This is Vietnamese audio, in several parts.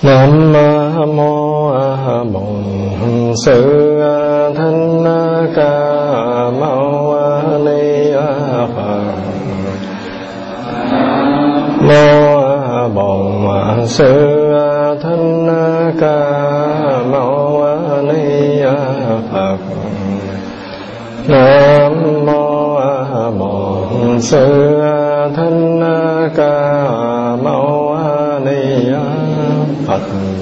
Nam mô Bổn Sư Thích Ca Mâu Ni Phật. Mô Bổn Sư Thích Ca Mâu Ni Phật. Nam mô Bổn Sư Thích Ca Mâu Ni Phật.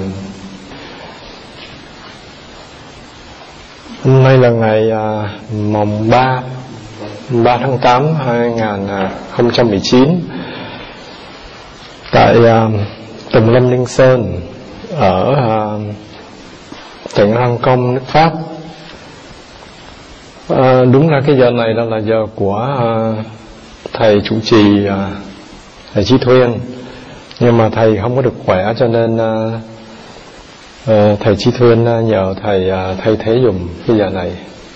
Hôm nay là ngày mùng 3 tháng 8 2019 tại Tùng Lâm Ninh Sơn ở tỉnh Hong Kong, nước Pháp. Đúng ra cái giờ này đó là giờ của thầy chủ trì, thầy Chí Thuyên, nhưng mà thầy không có được khỏe cho nên thầy Chí Thuyên nhờ thầy thay thế dùm cái giờ này.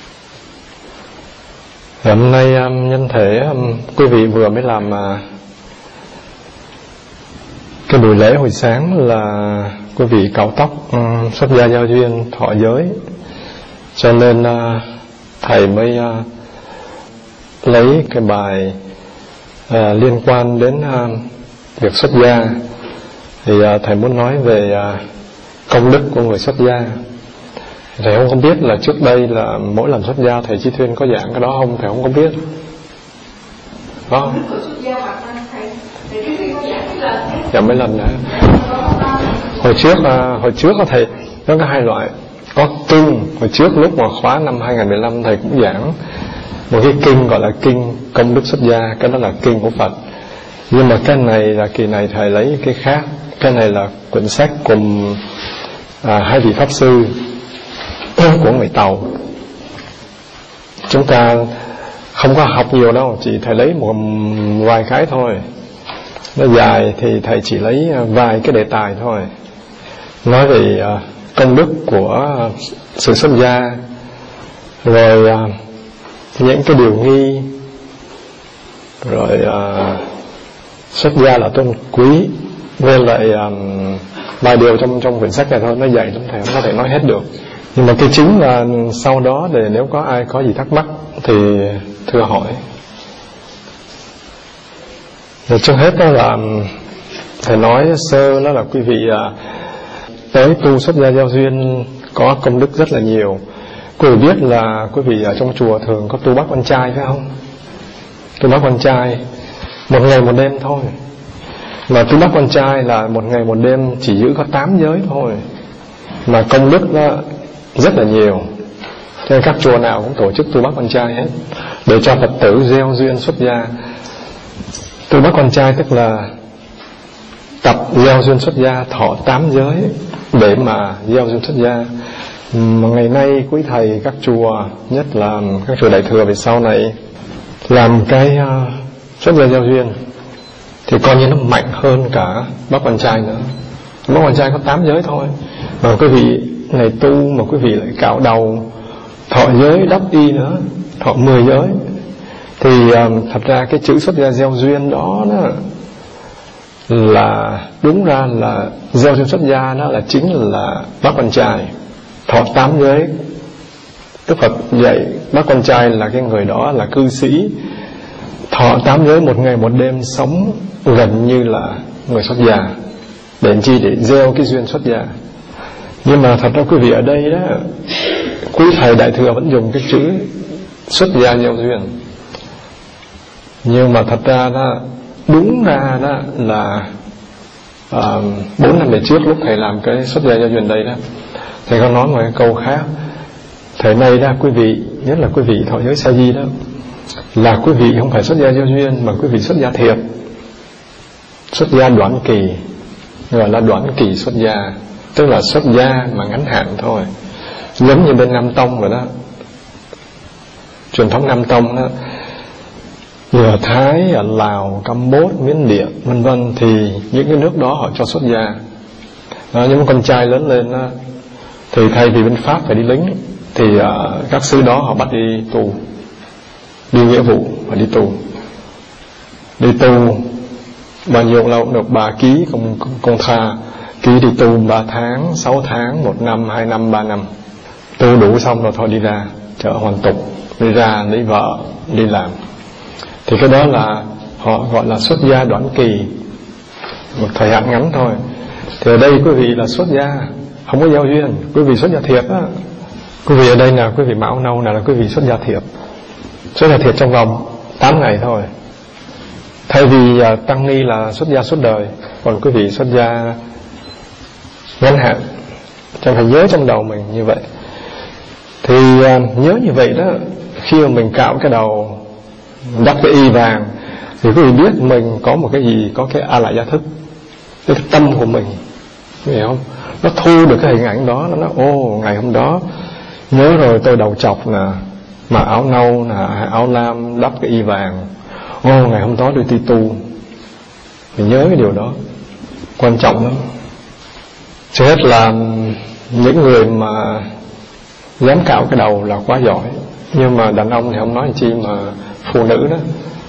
Hôm nay nhân thể quý vị vừa mới làm cái buổi lễ hồi sáng là quý vị cạo tóc, xuất gia giao duyên, thọ giới, cho nên thầy mới lấy cái bài liên quan đến việc xuất gia. Thì thầy muốn nói về công đức của người xuất gia. Thầy không biết là trước đây là mỗi lần xuất gia thầy Chí Thuyên có giảng cái đó không, thầy không có biết. Có không? Dạ mấy lần nữa. Hồi trước có thầy nó có hai loại. Có kinh, hồi trước lúc mà khóa năm 2015 thầy cũng giảng một cái kinh gọi là kinh công đức xuất gia, cái đó là kinh của Phật. Nhưng mà cái này là kỳ này thầy lấy cái khác. Cái này là quyển sách cùng hai vị pháp sư của người Tàu. Chúng ta không có học nhiều đâu, chỉ thầy lấy một vài cái thôi. Nó dài thì thầy chỉ lấy vài cái đề tài thôi, nói về công đức của sự xuất gia, rồi những cái điều nghi, rồi xuất gia là tôn quý, với lại vài điều trong quyển sách này thôi. Nó dạy chúng thầy không có thể nói hết được, nhưng mà cái chính là sau đó để nếu có ai có gì thắc mắc thì thưa hỏi. Rồi trước hết đó là thầy nói sơ đó là quý vị tới tu xuất gia giao duyên có công đức rất là nhiều. Quý vị biết là quý vị ở trong chùa thường có tu bác quan trai phải không? Tu bác quan trai một ngày một đêm thôi. Mà tu bác quan trai là một ngày một đêm chỉ giữ có 8 giới thôi, mà công đức nó rất là nhiều. Cho nên các chùa nào cũng tổ chức tu bác quan trai hết, để cho Phật tử gieo duyên xuất gia. Tu bác quan trai tức là tập gieo duyên xuất gia, thọ 8 giới để mà gieo duyên xuất gia. Mà ngày nay quý thầy các chùa, nhất là các chùa Đại Thừa về sau này, làm cái xuất gia giao duyên thì coi như nó mạnh hơn cả bác quan trai nữa. Bác quan trai có 8 giới thôi, mà quý vị này tu mà quý vị lại cạo đầu, thọ giới đắp y nữa, thọ 10 giới. Thì thật ra cái chữ xuất gia gieo duyên đó là đúng ra là gieo duyên xuất gia đó là chính là bác quan trai. Thọ 8 giới, Đức Phật dạy bác quan trai là cái người đó là cư sĩ, thọ 8 giới một ngày một đêm, sống gần như là người xuất gia, để chi? Để gieo cái duyên xuất gia. Nhưng mà thật ra quý vị ở đây đó, quý thầy Đại Thừa vẫn dùng cái chữ xuất gia gieo duyên. Nhưng mà thật ra đó, đúng ra đó là 4 năm về trước lúc thầy làm cái xuất gia giao duyên đây đó, thầy có nói một cái câu khác. Thời nay đó quý vị, nhất là quý vị thọ giới sa di đó, là quý vị không phải xuất gia giao duyên, mà quý vị xuất gia thiệt, xuất gia đoạn kỳ, gọi là đoạn kỳ xuất gia, tức là xuất gia mà ngắn hạn thôi. Giống như bên Nam Tông vậy đó, truyền thống Nam Tông đó, như ở Thái, ở Lào, Campuchia, Miến Điện vân vân, thì những cái nước đó họ cho xuất gia. Những con trai lớn lên đó, thì thay vì bên Pháp phải đi lính, thì các sư đó họ bắt đi tu, đi nghĩa vụ và đi tu. Đi tu bao nhiêu lâu cũng được 3 ký công tha, Ký đi tu 3 tháng, 6 tháng, 1 năm, 2 năm, 3 năm. Tu đủ xong rồi thôi đi ra chợ hoàn tục, đi ra lấy vợ, đi làm. Thì cái đó là họ gọi là xuất gia đoạn kỳ, một thời hạn ngắn thôi. Thì ở đây quý vị là xuất gia, không có giao duyên. Quý vị xuất gia thiệt á. Quý vị ở đây là quý vị Mão Nâu là quý vị xuất gia thiệt. Xuất gia thiệt trong vòng 8 ngày thôi. Thay vì tăng ni là xuất gia suốt đời, còn quý vị xuất gia ngắn hạn. Cho phải nhớ trong đầu mình như vậy. Thì nhớ như vậy đó, khi mà mình cạo cái đầu, đắp cái y vàng, thì quý vị biết mình có một cái gì, có cái a lại gia thức, cái tâm của mình, hiểu không? Nó thu được cái hình ảnh đó, nó nói ô ngày hôm đó nhớ rồi tôi đầu chọc nè, mà áo nâu nè, áo lam, đắp cái y vàng, ô ngày hôm đó tôi đi tu. Mình nhớ cái điều đó quan trọng lắm. Trước hết là những người mà dám cạo cái đầu là quá giỏi. Nhưng mà đàn ông thì không nói chi mà phụ nữ đó.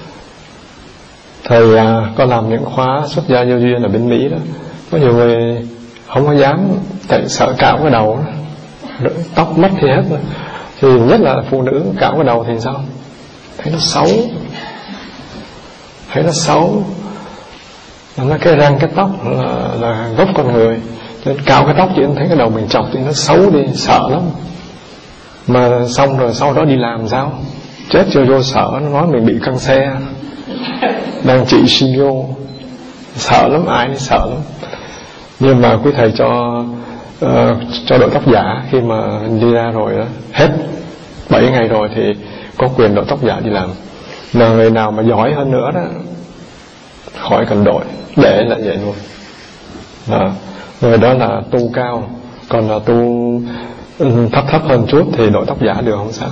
Thầy có làm những khóa xuất gia giao duyên ở bên Mỹ đó, có nhiều người không có dám, tại sợ cạo cái đầu đó, tóc mất thì hết rồi. Thì nhất là phụ nữ cạo cái đầu thì sao? Thấy nó xấu, thấy nó xấu. Nó cái răng cái tóc là gốc con người, cho nên cạo cái tóc chỉ thấy cái đầu mình chọc thì nó xấu đi, sợ lắm. Mà xong rồi sau đó đi làm sao? Chết chưa vô sợ, nó nói mình bị căng xe, đang trị Shinyo, sợ lắm, ai cũng sợ lắm. Nhưng mà quý thầy cho đội tóc giả, khi mà đi ra rồi đó, hết 7 ngày rồi thì có quyền đội tóc giả đi làm. Mà người nào mà giỏi hơn nữa đó, khỏi cần đội, để là vậy luôn. Người đó là tu cao, còn là tu thấp hơn chút thì đội tóc giả được, không sao.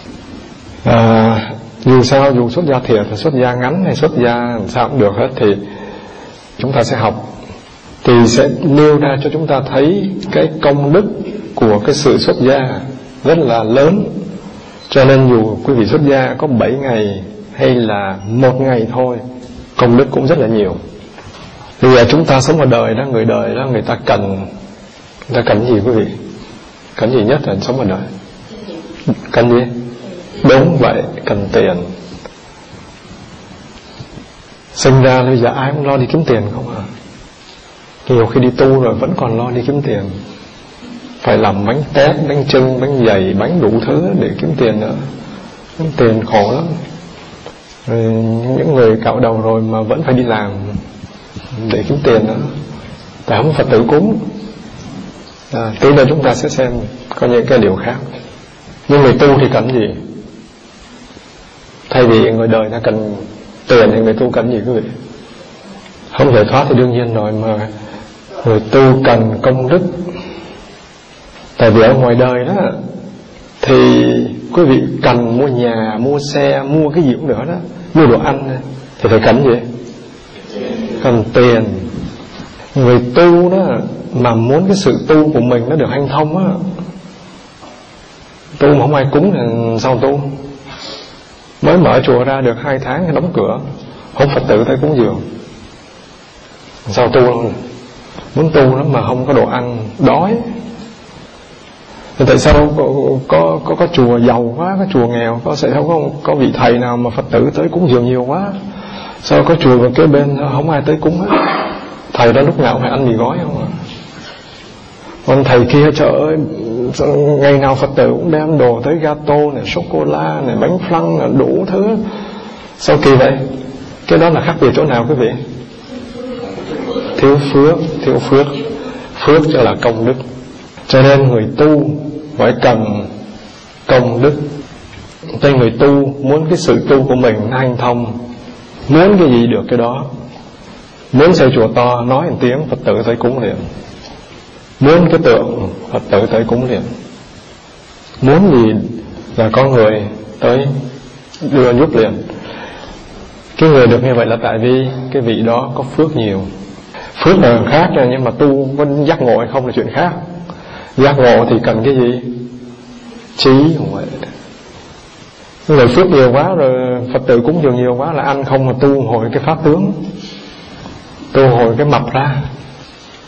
Dù sao, dù xuất gia thiệt, xuất gia ngắn hay xuất gia sao cũng được hết, thì chúng ta sẽ học, thì sẽ nêu ra cho chúng ta thấy cái công đức của cái sự xuất gia rất là lớn. Cho nên dù quý vị xuất gia có 7 ngày hay là 1 ngày thôi, công đức cũng rất là nhiều. Bây giờ chúng ta sống ở đời đó, người đời đó, người ta cần gì quý vị? Cần gì nhất là sống ở đời? Cần gì? Đúng vậy, cần tiền. Sinh ra bây giờ ai cũng lo đi kiếm tiền không à? Nhiều khi đi tu rồi vẫn còn lo đi kiếm tiền, phải làm bánh tét, bánh chưng, bánh dày, bánh đủ thứ để kiếm tiền nữa. Kiếm tiền khổ lắm. Rồi những người cạo đầu rồi mà vẫn phải đi làm để kiếm tiền nữa, tại không Phật tử cúng. Tí nữa chúng ta sẽ xem có những cái điều khác. Nhưng người tu thì cần gì? Thay vì người đời ta cần tiền thì người tu cần gì quý vị? Không giải thoát thì đương nhiên rồi, mà người tu cần công đức. Tại vì ở ngoài đời đó thì quý vị cần mua nhà, mua xe, mua cái gì cũng nữa đó, mua đồ ăn thì phải cần gì? Cần tiền. Người tu đó mà muốn cái sự tu của mình nó được hanh thông á, tu mà không ai cúng thì sao tu? Mới mở chùa ra được 2 tháng thì đóng cửa, không Phật tử tới cúng dường, sao tu đâu? Muốn tu lắm mà không có đồ ăn, đói. Thì tại sao có chùa giàu quá, có chùa nghèo, có vị thầy nào mà Phật tử tới cúng dường nhiều quá? Sao có chùa ở kế bên không ai tới cúng hết? Thầy đó lúc nào phải ăn mì gói không à? Còn thầy kia trời ơi, ngày nào Phật tử cũng đem đồ tới gato này, sô-cô-la này, bánh flan này, đủ thứ. Sao kỳ vậy? Cái đó là khác biệt chỗ nào quý vị? Thiếu phước. Phước cho là công đức. Cho nên người tu phải cần công đức. Tại người tu muốn cái sự tu của mình hanh thông, muốn cái gì được cái đó. Muốn xây chùa to, nói một tiếng Phật tử tới cúng liền. Muốn cái tượng, Phật tử tới cúng liền. Muốn gì là có người tới đưa giúp liền. Cái người được như vậy là tại vì cái vị đó có phước nhiều. Phước là khác rồi, nhưng mà tu có giác ngộ hay không là chuyện khác. Giác ngộ thì cần cái gì? Trí không vậy. Người phước nhiều quá rồi, Phật tử cúng dường nhiều quá là ăn không mà tu hồi cái pháp tướng, tu hồi cái mập ra.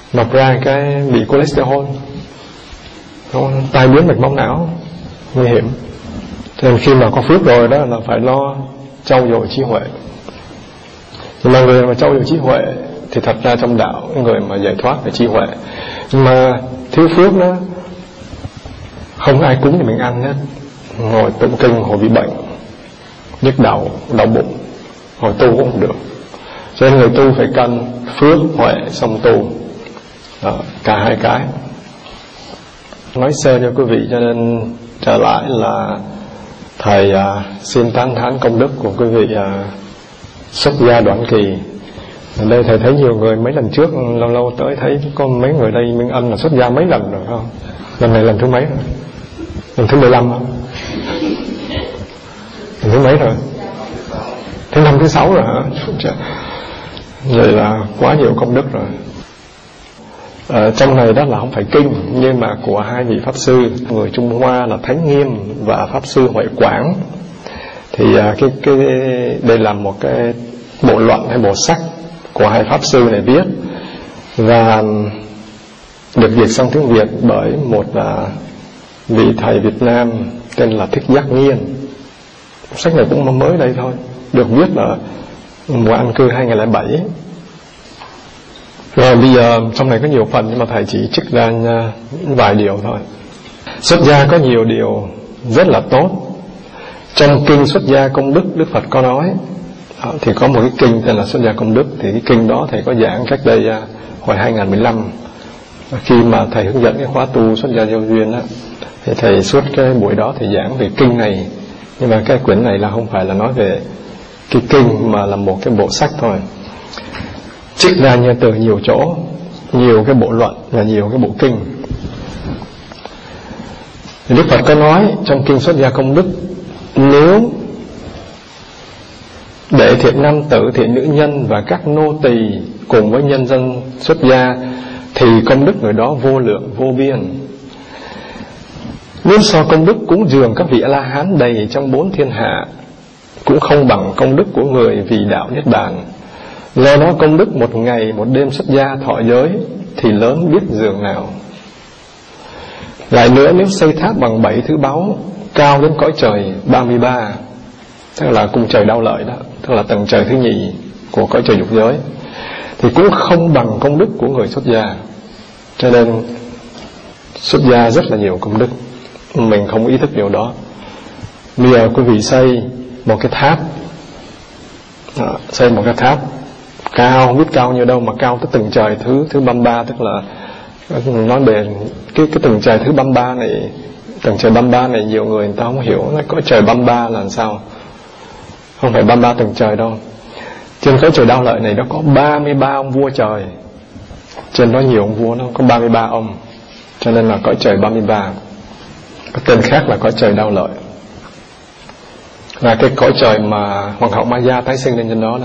mọc ra cái bị cholesterol, tai biến mạch máu não, nguy hiểm. Cho nên khi mà có phước rồi đó là phải lo trau dồi trí huệ. Nhưng mà người mà trau dồi trí huệ thì thật ra trong đạo, người mà giải thoát về trí huệ, nhưng mà thiếu phước đó, không ai cúng thì mình ăn hết, ngồi tụng kinh hồi bị bệnh, nhức đầu, đau bụng, hồi tu cũng không được. Cho nên người tu phải cân phước huệ xong tu, cả hai cái. Nói sơ cho quý vị, cho nên trở lại là thầy xin tán thán công đức của quý vị xuất gia đoạn kỳ. Ở đây thầy thấy nhiều người, mấy lần trước lâu lâu tới thấy có mấy người đây Minh Ân là xuất gia mấy lần rồi không? Lần này lần thứ mấy rồi? Lần thứ 15 không? Lần thứ mấy rồi? Thứ 5, thứ 6 rồi hả? Vậy là quá nhiều công đức rồi. Trong này đó là không phải kinh, nhưng mà của hai vị Pháp Sư người Trung Hoa là Thánh Nghiêm và Pháp Sư Huệ Quảng. Thì đây là một cái bộ luận hay bộ sách của hai Pháp Sư này viết, và được dịch sang tiếng Việt bởi một vị thầy Việt Nam tên là Thích Giác Nhiên. Sách này cũng mới đây thôi, được viết là mùa an cư 2007. Rồi bây giờ trong này có nhiều phần, nhưng mà thầy chỉ trích ra vài điều thôi. Xuất gia có nhiều điều rất là tốt. Trong kinh Xuất gia công đức, Đức Phật có nói thì có một cái kinh tên là Xuất gia công đức. Thì cái kinh đó thầy có giảng cách đây hồi 2015. Khi mà thầy hướng dẫn cái khóa tu xuất gia giao duyên á, thì thầy suốt cái buổi đó thầy giảng về kinh này. Nhưng mà cái quyển này là không phải là nói về cái kinh, mà là một cái bộ sách thôi, trích ra như từ nhiều chỗ, nhiều cái bộ luận và nhiều cái bộ kinh. Thì Đức Phật có nói trong kinh Xuất gia công đức, nếu để thiện nam tử, thiện nữ nhân và các nô tỳ cùng với nhân dân xuất gia, thì công đức người đó vô lượng vô biên. Nếu so công đức cúng dường các vị A-la-hán đầy trong 4 thiên hạ, cũng không bằng công đức của người vì đạo Niết Bàn. Do đó công đức một ngày một đêm xuất gia thọ giới thì lớn biết dường nào. Lại nữa, nếu xây tháp bằng 7 thứ báu, cao đến cõi trời 33, tức là cung trời Đao Lợi đó, tức là tầng trời thứ nhì của cõi trời dục giới, thì cũng không bằng công đức của người xuất gia. Cho nên xuất gia rất là nhiều công đức, mình không ý thức điều đó. Bây giờ quý vị xây một cái tháp, xây một cái tháp cao, không biết cao như đâu mà cao tới tầng trời thứ 33, tức là nói về cái tầng trời thứ 33 này, tầng trời 33 này nhiều người ta không hiểu nó có trời 33 là sao. Không phải 33 tầng trời đâu. Trên cõi trời Đao Lợi này nó có 33 ông vua trời. Trên đó nhiều ông vua, nó có 33 ông, cho nên là cõi trời 33. Cái tên khác là cõi trời Đao Lợi, là cái cõi trời mà Hoàng hậu Maya tái sinh lên trên đó đó.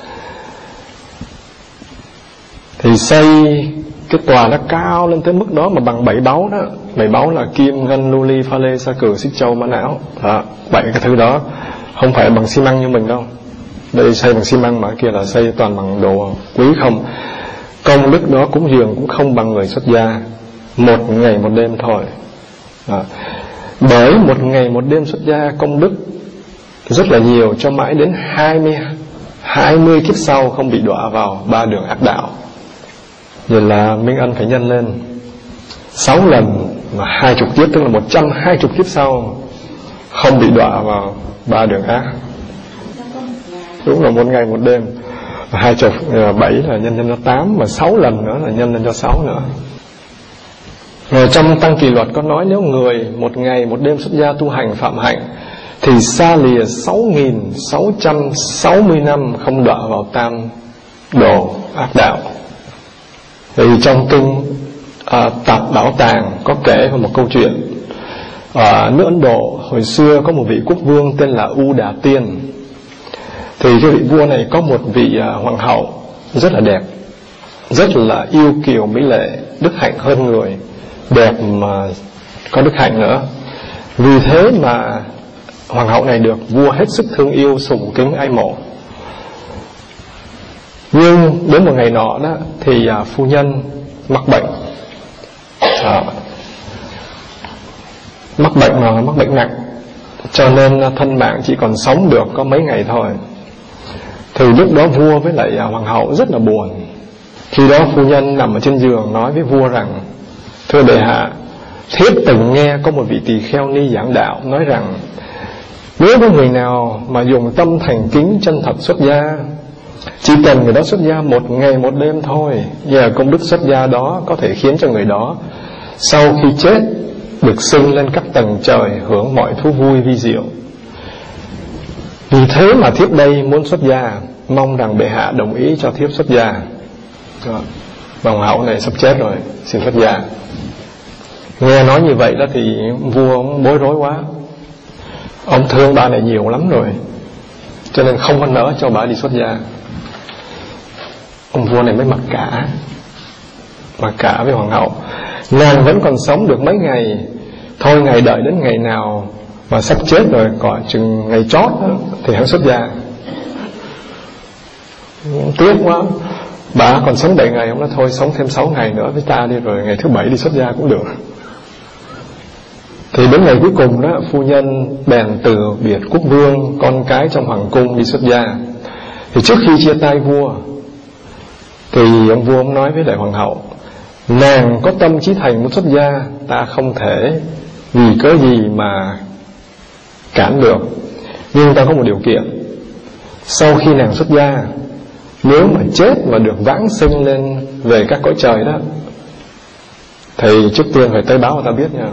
Thì xây cái tòa nó cao lên tới mức đó mà bằng 7 báu đó. 7 báu là kim, ngân, lưu ly, pha lê, sa cừ, xích châu, mã não. 7 cái thứ đó, không phải bằng xi măng như mình đâu. Đây xây bằng xi măng, mà kia là xây toàn bằng đồ quý không. Công đức đó cúng dường cũng không bằng người xuất gia một ngày một đêm thôi. Bởi một ngày một đêm xuất gia công đức rất là nhiều, cho mãi đến 20 kiếp sau không bị đọa vào 3 đường ác đạo. Vậy là Minh Ân phải nhân lên 6 lần mà 20 kiếp, tức là 120 kiếp sau không bị đọa vào 3 đường ác. Đúng là một ngày một đêm. 27 là nhân lên cho 8, mà 6 lần nữa là nhân lên cho 6 nữa. Rồi trong Tăng Kỷ Luật có nói, nếu người một ngày một đêm xuất gia tu hành phạm hạnh thì xa lìa 6.660 năm không đọa vào tam đồ ác đạo. Thì trong kinh Tạp Bảo Tàng có kể một câu chuyện. Ở nước Ấn Độ hồi xưa có một vị quốc vương tên là U Đà Tiên. Thì cái vị vua này có một vị hoàng hậu rất là đẹp, rất là yêu kiều mỹ lệ, đức hạnh hơn người, đẹp mà có đức hạnh nữa. Vì thế mà hoàng hậu này được vua hết sức thương yêu, sùng kính ái mộ. Nhưng đến một ngày nọ đó thì phu nhân mắc bệnh. Mắc bệnh mà mắc bệnh nặng, cho nên thân mạng chỉ còn sống được có mấy ngày thôi. Thì lúc đó vua với lại hoàng hậu rất là buồn. Khi đó phu nhân nằm ở trên giường nói với vua rằng: thưa bệ hạ, thiếp từng nghe có một vị tỳ kheo ni giảng đạo nói rằng nếu có người nào mà dùng tâm thành kính chân thật xuất gia, chỉ cần người đó xuất gia 1 ngày 1 đêm thôi, nhờ công đức xuất gia đó có thể khiến cho người đó sau khi chết được xưng lên các tầng trời, hưởng mọi thú vui vi diệu. Vì thế mà thiếp đây muốn xuất gia, mong rằng bệ hạ đồng ý cho thiếp xuất gia. Hoàng hậu này sắp chết rồi, xin xuất gia. Nghe nói như vậy đó thì vua ông bối rối quá. Ông thương bà này nhiều lắm rồi, cho nên không có nỡ cho bà đi xuất gia. Ông vua này mới mặc cả với hoàng hậu. Nàng vẫn còn sống được mấy ngày, thôi ngài đợi đến ngày nào mà sắp chết rồi, còn chừng ngày chót đó, thì hắn xuất gia. Tiếc quá, bà còn sống 7 ngày, ông nói thôi sống thêm 6 ngày nữa với ta đi, rồi ngày thứ 7 đi xuất gia cũng được. Thì đến ngày cuối cùng đó, phu nhân bèn từ biệt quốc vương, con cái trong hoàng cung đi xuất gia. Thì trước khi chia tay vua, thì ông vua ông nói với lại hoàng hậu: nàng có tâm chí thành muốn xuất gia, ta không thể vì cớ gì mà cản được. Nhưng ta có một điều kiện: sau khi nàng xuất gia, nếu mà chết mà được vãng sinh lên về các cõi trời đó, thì trước tiên phải tới báo cho ta biết nha.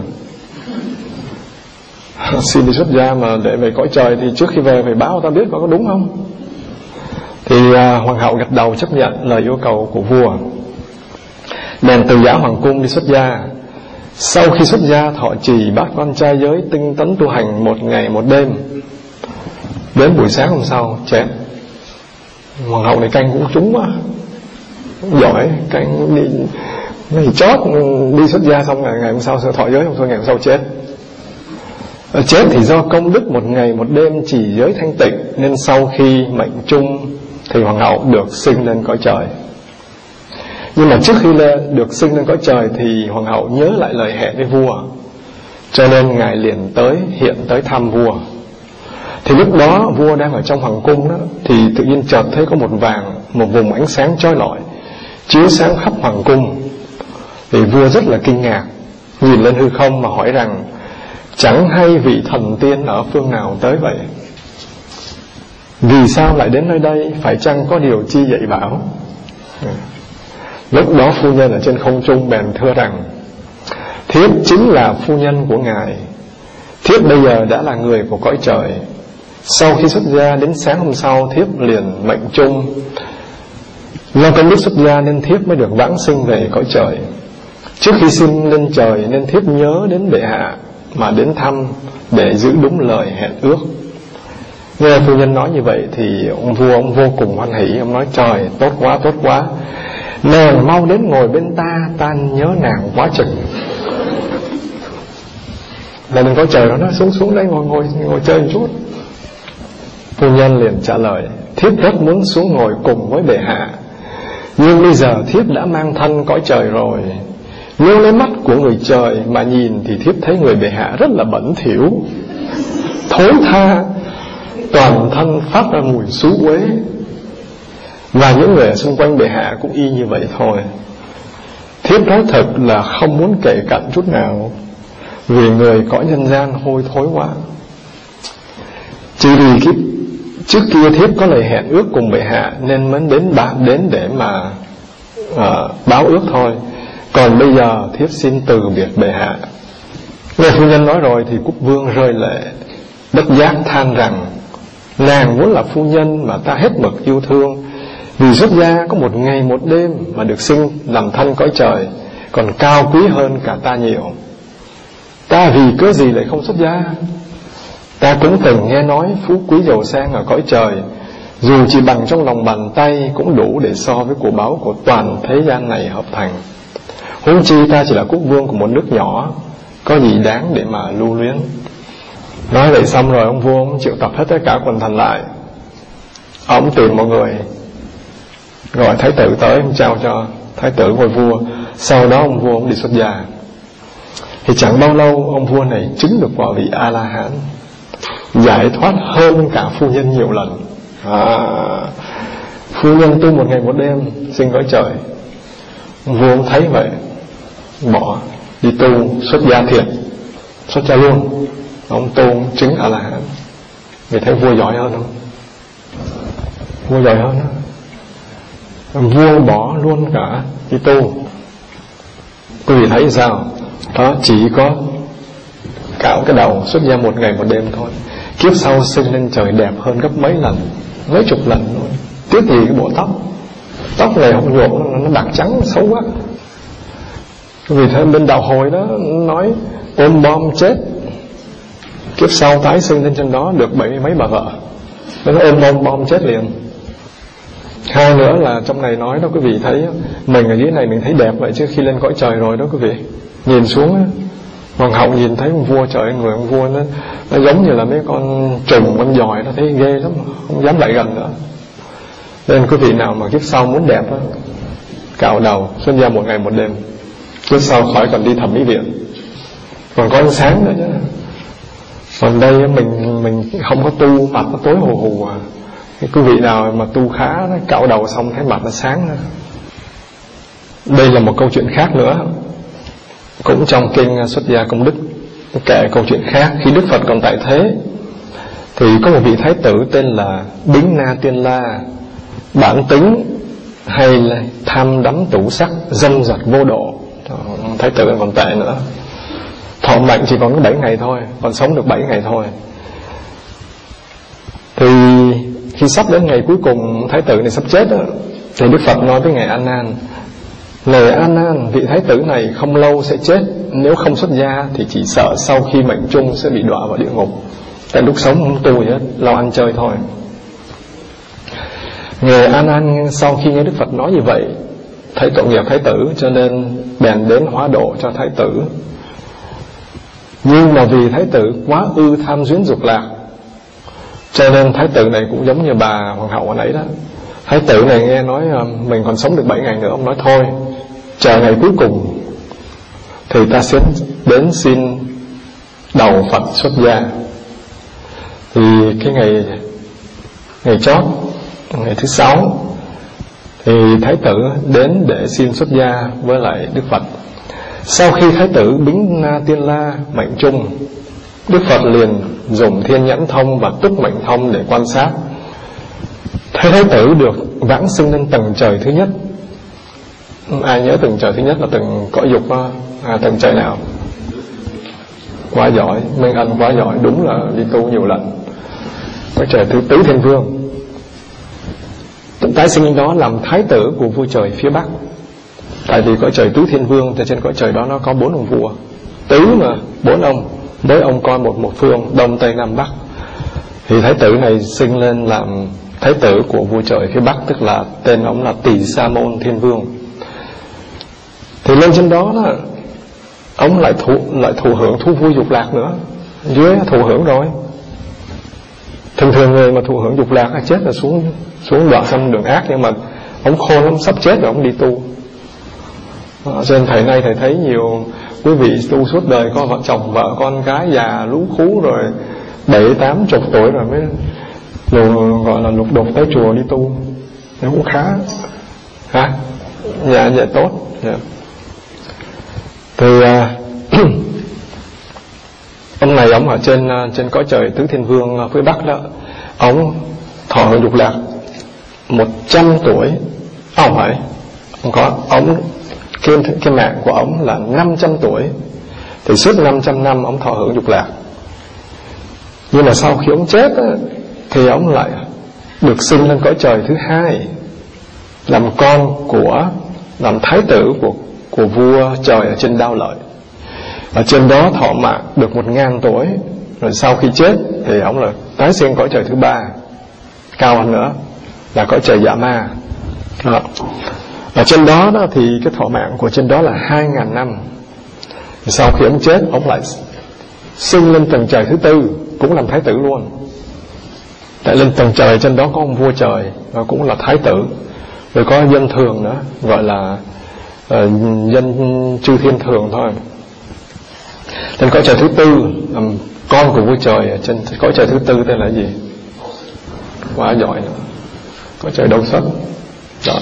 Xin đi xuất gia mà để về cõi trời thì trước khi về phải báo cho ta biết có đúng không. Thì hoàng hậu gật đầu chấp nhận lời yêu cầu của vua, bèn từ giã hoàng cung đi xuất gia. Sau khi xuất gia thọ trì bát quan trai giới, tinh tấn tu hành 1 ngày 1 đêm. Đến buổi sáng hôm sau chết. Hoàng hậu này canh cũng trúng quá, giỏi, canh đi ngày chót đi xuất gia xong ngày hôm sau thọ giới, hôm sau ngày hôm sau chết. Chết thì do công đức 1 ngày 1 đêm chỉ giới thanh tịnh, nên sau khi mệnh chung thì hoàng hậu được sinh lên cõi trời. Nhưng mà trước khi được sinh lên cõi trời thì hoàng hậu nhớ lại lời hẹn với vua, cho nên ngài liền hiện tới thăm vua. Thì lúc đó vua đang ở trong hoàng cung đó, thì tự nhiên chợt thấy có một vùng ánh sáng chói lọi chiếu sáng khắp hoàng cung. Thì vua rất là kinh ngạc, nhìn lên hư không mà hỏi rằng: chẳng hay vị thần tiên ở phương nào tới vậy? Vì sao lại đến nơi đây? Phải chăng có điều chi dạy bảo? Lúc đó phu nhân ở trên không trung bèn thưa rằng: thiếp chính là phu nhân của ngài. Thiếp bây giờ đã là người của cõi trời. Sau khi xuất gia đến sáng hôm sau, thiếp liền mệnh chung. Do công đức xuất gia nên thiếp mới được vãng sinh về cõi trời. Trước khi sinh lên trời nên thiếp nhớ đến bệ hạ mà đến thăm để giữ đúng lời hẹn ước. Nghe phu nhân nói như vậy thì ông vua ông vô cùng hoan hỷ. Ông nói: trời, tốt quá, nàng mau đến ngồi bên ta nhớ nàng quá chừng. Là đừng có trời đó, nó xuống đây ngồi chơi một chút. Phu nhân liền trả lời: thiếp rất muốn xuống ngồi cùng với bệ hạ, nhưng bây giờ thiếp đã mang thân cõi trời rồi. Nếu lấy mắt của người trời mà nhìn thì thiếp thấy người bệ hạ rất là bẩn thỉu, thối tha, toàn thân phát ra mùi xú uế, và những người ở xung quanh bệ hạ cũng y như vậy thôi. Thiếp nói thật là không muốn kể cận chút nào, vì người cõi nhân gian hôi thối quá. Chỉ vì trước kia thiếp có lời hẹn ước cùng bệ hạ nên mới đến để mà báo ước thôi. Còn bây giờ thiếp xin từ biệt bệ hạ. Nghe phu nhân nói rồi thì quốc vương rơi lệ, bất giác than rằng: nàng vốn là phu nhân mà ta hết mực yêu thương, vì xuất gia có 1 ngày 1 đêm mà được sinh làm thân cõi trời, còn cao quý hơn cả ta nhiều. Ta vì cớ gì lại không xuất gia? Ta cũng từng nghe nói phú quý giàu sang ở cõi trời, dù chỉ bằng trong lòng bàn tay cũng đủ để so với của báu của toàn thế gian này hợp thành. Huống chi ta chỉ là quốc vương của một nước nhỏ, có gì đáng để mà lưu luyến. Nói vậy xong rồi ông vua ông triệu tập hết tất cả quần thần lại. Ông tìm mọi người, gọi thái tử tới, ông trao cho thái tử ngôi vua. Sau đó ông vua ông đi xuất gia. Thì chẳng bao lâu ông vua này chứng được quả vị A-la-hán, giải thoát hơn cả phu nhân nhiều lần. Phu nhân tu 1 ngày 1 đêm sinh cõi trời. Ông vua ông thấy vậy, bỏ đi tu xuất gia thiệt, xuất gia luôn. Ông tu chứng A-la-hán. Vì thấy vua giỏi hơn không? Vua giỏi hơn đó. Vua bỏ luôn cả đi tu. Quý vị thấy sao? Đó chỉ có cạo cái đầu xuất gia 1 ngày 1 đêm thôi. Kiếp sau sinh lên trời đẹp hơn gấp mấy lần, mấy chục lần luôn. Tiếc gì cái bộ tóc. Tóc này không nhuộm, nó bạc trắng xấu quá. Vì thế bên đạo hồi đó nói ôm bom chết, kiếp sau tái sinh lên trên đó được 70 mấy bà vợ. Nó ôm bom chết liền. Hai nữa là trong này nói đó quý vị thấy, mình ở dưới này mình thấy đẹp vậy, chứ khi lên cõi trời rồi đó quý vị, nhìn xuống hoàng hậu nhìn thấy ông vua, trời, người ông vua nó giống như là mấy con trùng, con giòi, nó thấy ghê lắm, không dám lại gần nữa. Nên quý vị nào mà kiếp sau muốn đẹp đó, cạo đầu xuất gia 1 ngày 1 đêm, kiếp sau khỏi cần đi thẩm mỹ viện, còn có ánh sáng nữa chứ. Còn đây mình không có tu, mặt nó tối hù hù à. Quý vị nào mà tu khá đó, cạo đầu xong thấy mặt nó sáng nữa. Đây là một câu chuyện khác nữa, cũng trong kinh Xuất Gia Công Đức, kể câu chuyện khác. Khi Đức Phật còn tại thế thì có một vị thái tử tên là Bính Na Tiên La, bản tính hay là tham đắm tủ sắc, dâm dật vô độ. Thái tử còn tệ nữa, thọ mệnh chỉ còn có 7 ngày thôi, còn sống được 7 ngày thôi. Thì khi sắp đến ngày cuối cùng thái tử này sắp chết đó, thì Đức Phật nói với ngài A Nan: "Này A Nan, vị thái tử này không lâu sẽ chết. Nếu không xuất gia thì chỉ sợ sau khi mệnh chung sẽ bị đọa vào địa ngục. Tại lúc sống không tu gì hết, lo ăn chơi thôi." Ngài A Nan sau khi nghe Đức Phật nói như vậy, thấy tội nghiệp thái tử, cho nên bèn đến hóa độ cho thái tử. Nhưng mà vì thái tử quá ư tham duyên dục lạc, cho nên thái tử này cũng giống như bà hoàng hậu hồi nãy đó. Thái tử này nghe nói mình còn sống được 7 ngày nữa, ông nói thôi, chờ ngày cuối cùng thì ta sẽ đến xin đầu Phật xuất gia. Thì cái ngày chót, ngày thứ 6, thì thái tử đến để xin xuất gia với lại Đức Phật. Sau khi thái tử Bính Na Tiên La mệnh chung, Đức Phật liền dùng Thiên Nhãn Thông và Túc Mệnh Thông để quan sát. Thấy thái tử được vãng sinh lên tầng trời thứ nhất. Ai nhớ tầng trời thứ nhất là tầng cõi dục đó? Tầng trời nào? Quá giỏi, Minh Anh quá giỏi, đúng là đi tu nhiều lần. Cõi trời thứ Tứ Thiên Vương. Tái sinh đó làm thái tử của vua trời phía Bắc. Tại vì cõi trời Tứ Thiên Vương thì trên cõi trời đó nó có 4 ông vua. Tứ mà 4 ông, mỗi ông coi một phương, Đông Tây Nam Bắc. Thì thái tử này sinh lên làm thái tử của vua trời phía Bắc, tức là tên ông là Tỳ Sa Môn Thiên Vương. Thì lên trên đó ông lại thụ hưởng thú vui dục lạc nữa. Dưới thụ hưởng rồi. Thường người mà thụ hưởng dục lạc chết là xuống đoạn xong đường ác, nhưng mà ông khôn lắm, sắp chết rồi ông đi tu. Cho nên thời nay thầy thấy nhiều quý vị tu suốt đời, có vợ chồng vợ con cái già lú khú rồi 70-80 tuổi rồi mới gọi là lục đục tới chùa đi tu. Nó cũng khá hả? Dạ tốt. Dạ. Thì ông này ông ở trên cõi trời Tứ Thiên Vương phía Bắc đó, ông thọ hưởng dục lạc 100 tuổi. Ông phải ông cái mạng của ông là 500 tuổi. Thì suốt 500 năm ông thọ hưởng dục lạc. Nhưng mà sau khi ông chết thì ông lại được sinh lên cõi trời thứ 2, làm làm thái tử của vua trời ở trên Đao Lợi. Ở trên đó thọ mạng được 1000 tuổi. Rồi sau khi chết thì ông là tái sinh cõi trời thứ 3, cao hơn nữa, là cõi trời Dạ Ma. Ở trên đó thì cái thọ mạng của trên đó là 2000 năm. Thì sau khi ông chết, ông lại sinh lên tầng trời thứ 4, cũng làm thái tử luôn. Tại lên tầng trời trên đó có ông vua trời, và cũng là thái tử. Rồi có dân thường nữa, gọi là dân chư thiên thường thôi. Trên cõi trời thứ tư, con của vua trời trên cõi trời thứ tư tên là gì? Quá giỏi nữa. Cõi trời Đâu Xuất đó.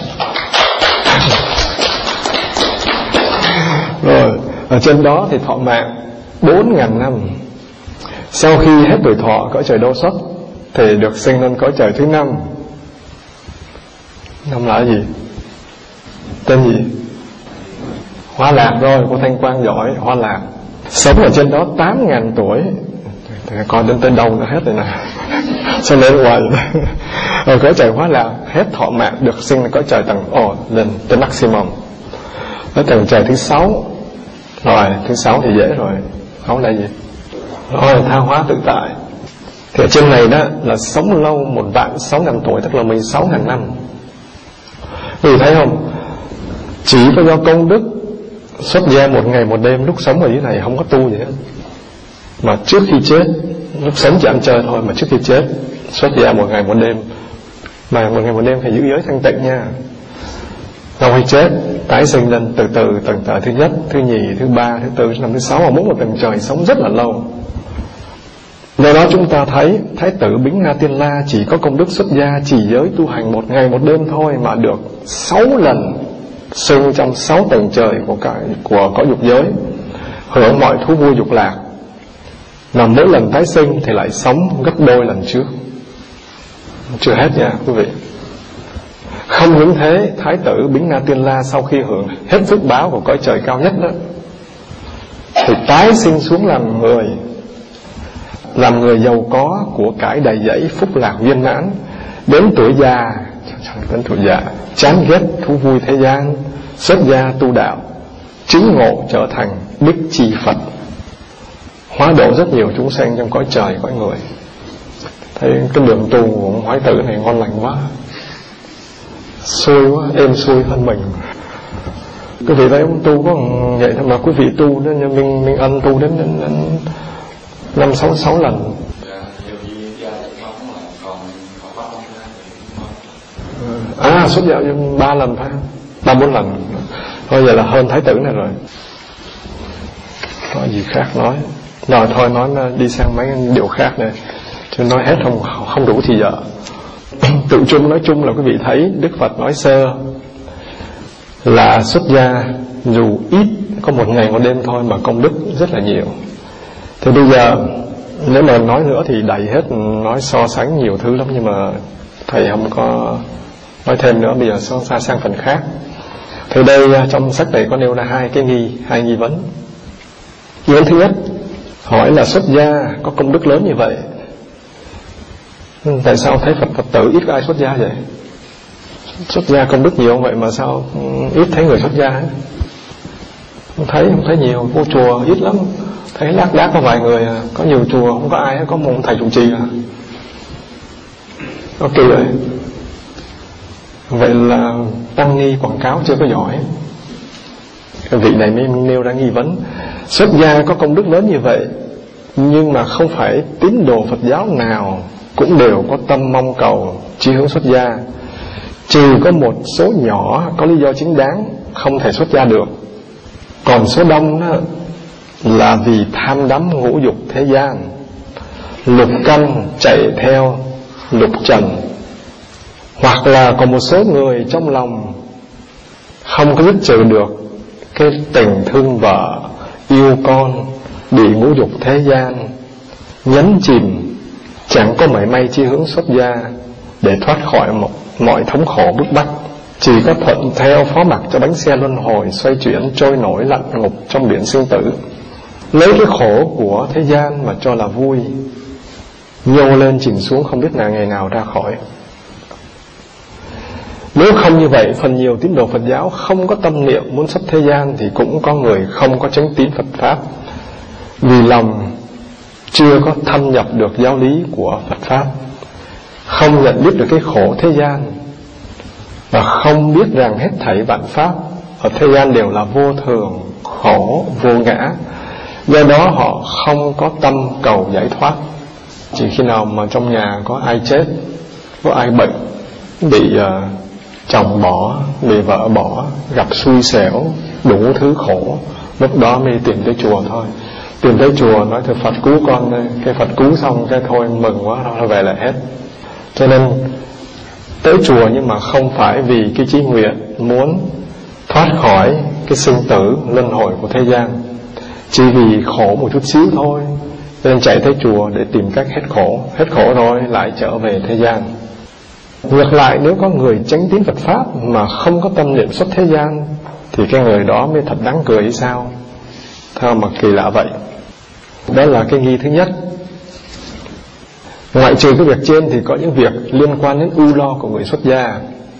Rồi ở trên đó thì thọ mạng 4.000 năm. Sau khi hết tuổi thọ cõi trời Đâu Xuất thì được sinh lên cõi trời thứ 5. Năm là gì? Tên gì? Hoa Lạc. Rồi cô Thanh Quang giỏi. Hoa Lạc sống ở trên đó 8.000 tuổi. Coi đến tên đâu nó hết rồi nè. Sao lên hoài vậy? Ở cõi trời Hoa Lạc hết thọ mạng được sinh lên cõi trời tầng lên tới maximum. Ở tầng trời thứ 6. Rồi thứ 6 thì dễ rồi. Không là gì? Rồi tha hóa tự tại. Thì ở trên này đó là sống lâu 1.600.000 tuổi, tức là 16.000 năm. Vì thấy không, chỉ có do công đức xuất gia một ngày một đêm lúc sống ở dưới này, không có tu gì hết. Mà trước khi chết, lúc sống chỉ ăn chơi thôi, mà trước khi chết xuất gia một ngày một đêm. Mà một ngày một đêm phải giữ giới thanh tịnh nha. Sau khi chết tái sinh lên từ từ tầng trời thứ nhất, thứ nhì, thứ ba, thứ tư, thứ năm, thứ sáu, mà mỗi một tầng trời sống rất là lâu. Do đó chúng ta thấy Thái tử Bính Na Tiên La chỉ có công đức xuất gia trì giới tu hành một ngày một đêm thôi mà được 6 lần sinh trong 6 tầng trời của cõi dục giới, hưởng mọi thú vui dục lạc. Mà mỗi lần tái sinh thì lại sống gấp đôi lần trước. Chưa hết nha quý vị. Không những thế, Thái tử Bính Na Tiên La sau khi hưởng hết phước báo của cõi trời cao nhất đó thì tái sinh xuống làm người giàu có, của cải đầy dẫy, phúc lạc viên mãn. Đến tuổi già chán ghét thú vui thế gian, xuất gia tu đạo, chứng ngộ trở thành Bích Chi Phật, hóa độ rất nhiều chúng sanh trong cõi trời cõi người. Thấy cái đường tu của ông Thái tử này ngon lành quá, xui quá, êm xuôi hơn mình. Quý vị thấy ông tu có vậy thôi mà quý vị tu đó, mình ăn tu đến 5-6 lần. Xuất gia 3 lần phải 3-4 lần. Thôi giờ là hơn Thái tử này rồi. Có gì khác nói. Rồi thôi nói đi sang mấy điều khác này, chứ nói hết không đủ thì giờ. Tự chung nói chung là quý vị thấy Đức Phật nói sơ là xuất gia dù ít, có một ngày một đêm thôi mà công đức rất là nhiều. Thì bây giờ nếu mà nói nữa thì đầy hết, nói so sánh nhiều thứ lắm, nhưng mà thầy không có nói thêm nữa. Bây giờ sang phần khác. Thì đây trong sách này có nêu ra hai nghi vấn. Nghi vấn thứ nhất, hỏi là xuất gia có công đức lớn như vậy, tại sao thấy Phật tử ít ai xuất gia vậy? Xuất gia công đức nhiều vậy mà sao ít thấy người xuất gia ấy? Không thấy nhiều. Vô chùa ít lắm, thấy lác đác có vài người, có nhiều chùa không có ai, có một thầy trụ trì à. Có kỳ vậy. Vậy là tăng ni quảng cáo chưa có giỏi. Cái vị này mới nêu ra nghi vấn. Xuất gia có công đức lớn như vậy, nhưng mà không phải tín đồ Phật giáo nào cũng đều có tâm mong cầu chí hướng xuất gia, trừ có một số nhỏ có lý do chính đáng không thể xuất gia được. Còn số đông đó là vì tham đắm ngũ dục thế gian, lục căn chạy theo lục trần, hoặc là còn một số người trong lòng không có dứt trừ được cái tình thương vợ, yêu con, bị ngũ dục thế gian nhấn chìm, chẳng có mảy may chi hướng xuất gia để thoát khỏi mọi thống khổ bức bách, chỉ có thuận theo phó mặc cho bánh xe luân hồi xoay chuyển trôi nổi lặn ngục trong biển sinh tử, lấy cái khổ của thế gian mà cho là vui, nhô lên chìm xuống không biết là ngày nào ra khỏi. Nếu không như vậy, phần nhiều tín đồ Phật giáo không có tâm niệm muốn xuất thế gian thì cũng có người không có chánh tín Phật Pháp, vì lòng chưa có thâm nhập được giáo lý của Phật Pháp, không nhận biết được cái khổ thế gian, và không biết rằng hết thảy vạn pháp ở thế gian đều là vô thường, khổ, vô ngã. Do đó họ không có tâm cầu giải thoát. Chỉ khi nào mà trong nhà có ai chết, có ai bệnh, bị chồng bỏ, bị vợ bỏ, gặp xui xẻo, đủ thứ khổ, lúc đó mới tìm tới chùa thôi. Tìm tới chùa nói thưa Phật cứu con đây, cái Phật cứu xong cái thôi mừng quá, nó về lại hết. Cho nên tới chùa nhưng mà không phải vì cái chí nguyện muốn thoát khỏi cái sinh tử luân hồi của thế gian, chỉ vì khổ một chút xíu thôi, nên chạy tới chùa để tìm cách hết khổ rồi lại trở về thế gian. Ngược lại, nếu có người chánh tín Phật pháp mà không có tâm niệm xuất thế gian thì cái người đó mới thật đáng cười hay sao? Sao mà kỳ lạ vậy? Đó là cái nghi thứ nhất. Ngoại trừ cái việc trên thì có những việc liên quan đến ưu lo của người xuất gia.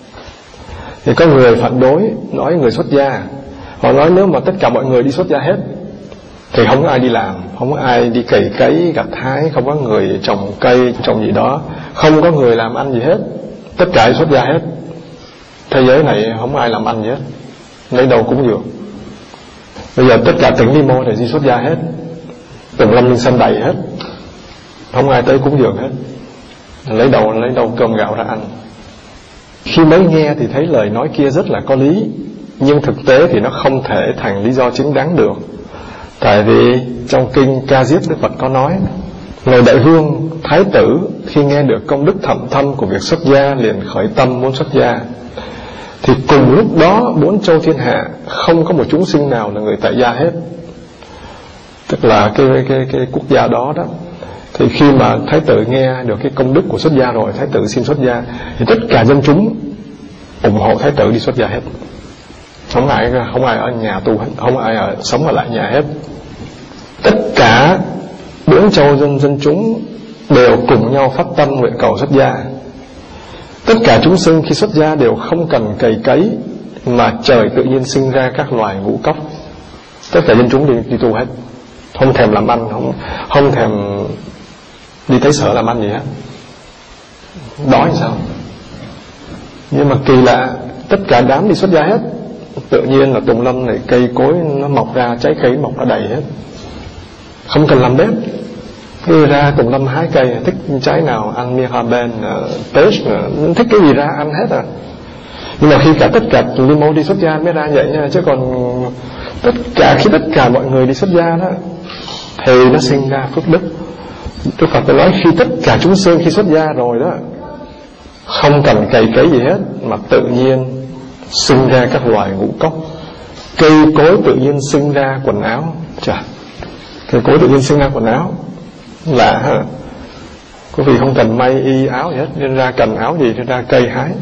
Thì có người phản đối, nói người xuất gia, họ nói nếu mà tất cả mọi người đi xuất gia hết thì không có ai đi làm, không có ai đi cày cấy gặt hái, không có người trồng cây trồng gì đó, không có người làm ăn gì hết, tất cả đi xuất gia hết, thế giới này không có ai làm ăn gì hết, lấy đâu cúng dường. Bây giờ tất cả tỉnh Ni Mô thì đi xuất gia hết, Tùng Lâm Linh Sanh đầy hết, không ai tới cúng dường hết, lấy đâu cơm gạo ra ăn. Khi mới nghe thì thấy lời nói kia rất là có lý, nhưng thực tế thì nó không thể thành lý do chính đáng được. Tại vì trong kinh Ca Diếp Đức Phật có nói, người Đại Vương Thái tử khi nghe được công đức thậm thâm của việc xuất gia liền khởi tâm muốn xuất gia. Thì cùng lúc đó 4 châu thiên hạ không có một chúng sinh nào là người tại gia hết, tức là cái quốc gia đó đó. Thì khi mà Thái tử nghe được cái công đức của xuất gia rồi, Thái tử xin xuất gia, thì tất cả dân chúng ủng hộ Thái tử đi xuất gia hết. Không ai ở nhà tu hết, không ai sống ở lại nhà hết. Tất cả 4 châu dân chúng đều cùng nhau phát tâm nguyện cầu xuất gia. Tất cả chúng sinh khi xuất gia đều không cần cày cấy, mà trời tự nhiên sinh ra các loài ngũ cốc. Tất cả dân chúng đi tu hết, không thèm làm ăn, không thèm đi tới sở làm ăn gì hết. Đói sao? Nhưng mà kỳ lạ, tất cả đám đi xuất gia hết, tự nhiên là Tùng Lâm này cây cối nó mọc ra, trái cây mọc ra đầy hết, không cần làm bếp. Cứ ra Tùng Lâm hái cây, thích trái nào ăn mirabelle, pêche, thích cái gì ra ăn hết à. Nhưng mà khi tất cả Ni Mô đi xuất gia mới ra vậy nha, chứ còn khi tất cả mọi người đi xuất gia đó thì nó sinh ra phước đức. Đức Phật đã nói khi tất cả chúng sinh khi xuất gia rồi đó, không cần cày cấy gì hết, mà tự nhiên sinh ra các loài ngũ cốc, cây cối tự nhiên sinh ra quần áo. Chà, cây cối tự nhiên sinh ra quần áo lạ hả? Quý vị không cần may y áo gì hết, nên ra cần áo gì thì ra cây hái.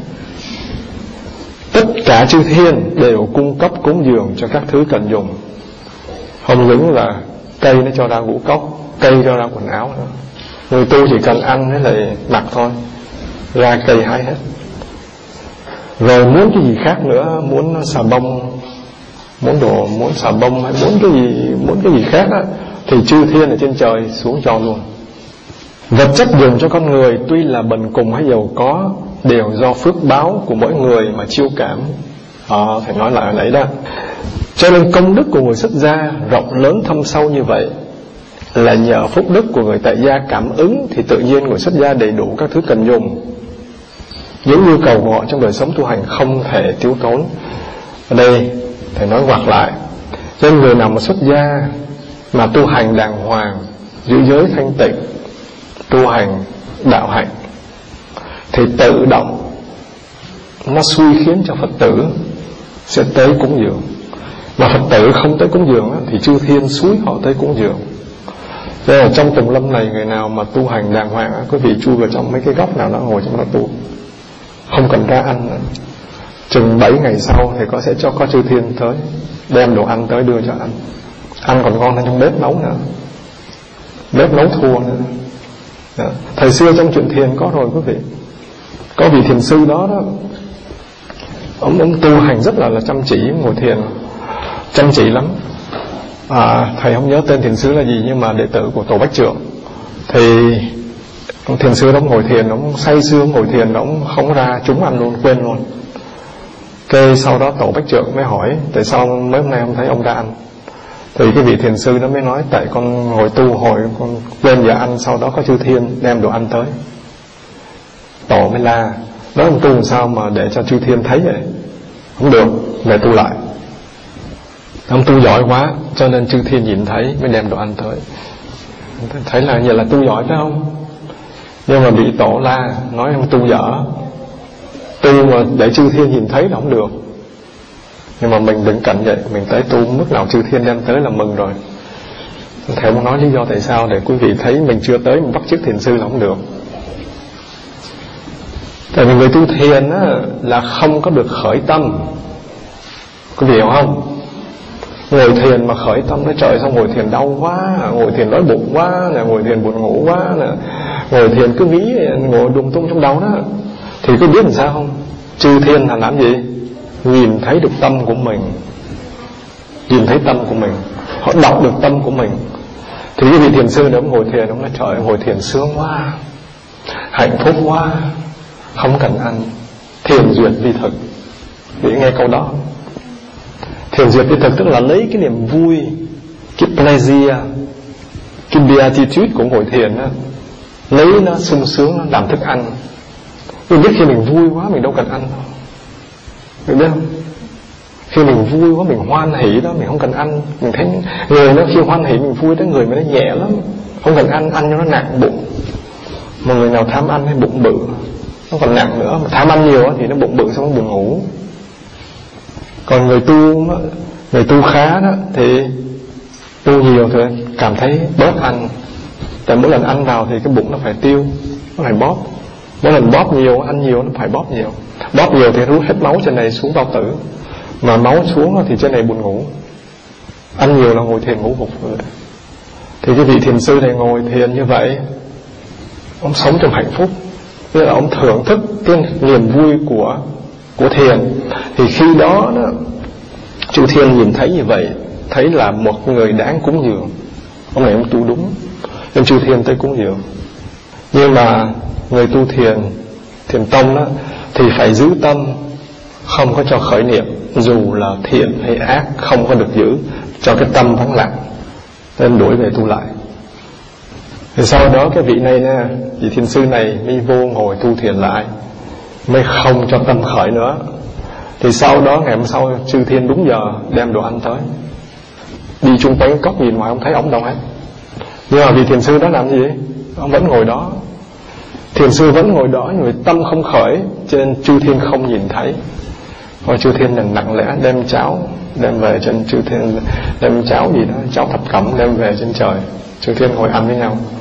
Tất cả chư thiên đều cung cấp cúng dường cho các thứ cần dùng. Không những là cây nó cho ra ngũ cốc, cây cho ra quần áo nữa. Người tu chỉ cần ăn với lại mặc thôi, ra cây hái hết. Rồi muốn cái gì khác nữa, muốn xà bông, muốn xà bông hay muốn cái gì khác á, thì chư thiên ở trên trời xuống cho luôn. Vật chất dùng cho con người tuy là bần cùng hay giàu có đều do phước báo của mỗi người mà chiêu cảm. Phải nói lại đấy đó. Cho nên công đức của người xuất gia rộng lớn thâm sâu như vậy là nhờ phúc đức của người tại gia cảm ứng, thì tự nhiên người xuất gia đầy đủ các thứ cần dùng. Những nhu cầu của họ trong đời sống tu hành không thể thiếu thốn. Ở đây thầy nói ngoặt lại, cho nên người nào mà xuất gia mà tu hành đàng hoàng, giữ giới thanh tịnh, tu hành đạo hạnh, thì tự động nó suy khiến cho Phật tử sẽ tới cúng dường. Mà Phật tử không tới cúng dường thì chư thiên xúi họ tới cúng dường. Thế là trong Tùng Lâm này, người nào mà tu hành đàng hoàng, quý vị chui vào trong mấy cái góc nào đó ngồi trong đó tu, không cần ra ăn nữa. Chừng 7 ngày sau thì có chư thiên tới đem đồ ăn tới đưa cho ăn. Ăn còn ngon hơn trong bếp nấu nữa, bếp nấu thua nữa. Đó. Thời xưa trong chuyện thiền có rồi quý vị, có vị thiền sư đó ông tu hành rất là chăm chỉ, ngồi thiền chăm chỉ lắm. Thầy không nhớ tên thiền sư là gì, nhưng mà đệ tử của Tổ Bách Trượng. Thì ông thiền sư đó ngồi thiền, ông say sưa ngồi thiền, ông không ra chúng ăn luôn, quên luôn. Cái sau đó Tổ Bách Trượng mới hỏi tại sao mấy hôm nay không thấy ông ra ăn. Thì cái vị thiền sư đó mới nói tại con ngồi tu hồi con quên giờ ăn, sau đó có chư thiên đem đồ ăn tới. Tổ mới la Nói ông tu làm sao mà để cho chư thiên thấy vậy? Không được, để tu lại. Ông tu giỏi quá cho nên chư thiên nhìn thấy mới đem đồ ăn tới. Thấy là như là tu giỏi phải không? Nhưng mà bị Tổ la nói ông tu dở. Tu mà để chư thiên nhìn thấy là không được. Nhưng mà mình đừng cạnh vậy. Mình tới tu mức nào chư thiên đem tới là mừng rồi. Thầy muốn nói lý do tại sao để quý vị thấy mình chưa tới mình bắt chước thiền sư là không được. Tại vì người tu thiền á, là không có được khởi tâm. Quý vị hiểu không? Ngồi thiền mà khởi tâm nói trời sao ngồi thiền đau quá, ngồi thiền đói bụng quá, ngồi thiền buồn ngủ quá, ngồi thiền cứ nghĩ ngồi đùng tung trong đầu đó. Thì có biết làm sao không? Chư thiên là làm gì? Nhìn thấy được tâm của mình. Nhìn thấy tâm của mình. Họ đọc được tâm của mình. Thì cái vị thiền sư nếu ngồi thiền, ông nói trời ngồi thiền sướng quá, hạnh phúc quá, không cần ăn. Thiền duyệt vi thực. Vị nghe câu đó. Thiền duyệt vi thực tức là lấy cái niềm vui, cái pleasure, cái beatitude của ngồi thiền đó, lấy nó sung sướng nó làm thức ăn. Mình biết khi mình vui quá mình đâu cần ăn đâu. Được biết không? Khi mình vui quá mình hoan hỷ đó mình không cần ăn. Mình thấy người nó khi hoan hỷ mình vui đó người mà nó nhẹ lắm, không cần ăn, ăn cho nó nặng bụng. Mà người nào tham ăn hay bụng bự nó còn nặng nữa. Mà tham ăn nhiều thì nó bụng bự xong nó buồn ngủ. Còn người tu khá đó thì tu nhiều thì cảm thấy bớt ăn. Tại mỗi lần ăn vào thì cái bụng nó phải tiêu, nó phải bóp. Mỗi lần bóp nhiều, ăn nhiều nó phải bóp nhiều. Bóp nhiều thì rút hết máu trên này xuống bao tử. Mà máu xuống thì trên này buồn ngủ. Ăn nhiều là ngồi thiền ngủ gục rồi. Thì cái vị thiền sư này ngồi thiền như vậy, ông sống trong hạnh phúc. Tức là ông thưởng thức cái niềm vui của thiền. Thì khi đó chư thiên nhìn thấy như vậy, thấy là một người đáng cúng dường. Ông này ông tu đúng nên chư thiên tới cúng dường. Nhưng mà người tu thiền tông đó thì phải giữ tâm, không có cho khởi niệm, dù là thiện hay ác không có được giữ, cho cái tâm vắng lặng, nên đuổi về tu lại. Thì sau đó cái vị này nha, vị thiền sư này mới vô ngồi tu thiền lại, mới không cho tâm khởi nữa. Thì sau đó ngày hôm sau chư thiên đúng giờ đem đồ ăn tới. Đi chung quanh cốc nhìn ngoài không thấy ổng đâu hết. Nhưng mà vị thiền sư đó làm gì? Ông vẫn ngồi đó. Thiền sư vẫn ngồi đó nhưng mà tâm không khởi, cho nên chư thiên không nhìn thấy. Rồi chư thiên là nặng lẽ đem cháo đem về trên chư thiên, đem cháo gì đó, cháo thập cẩm đem về trên trời. Chư thiên ngồi ăn với nhau.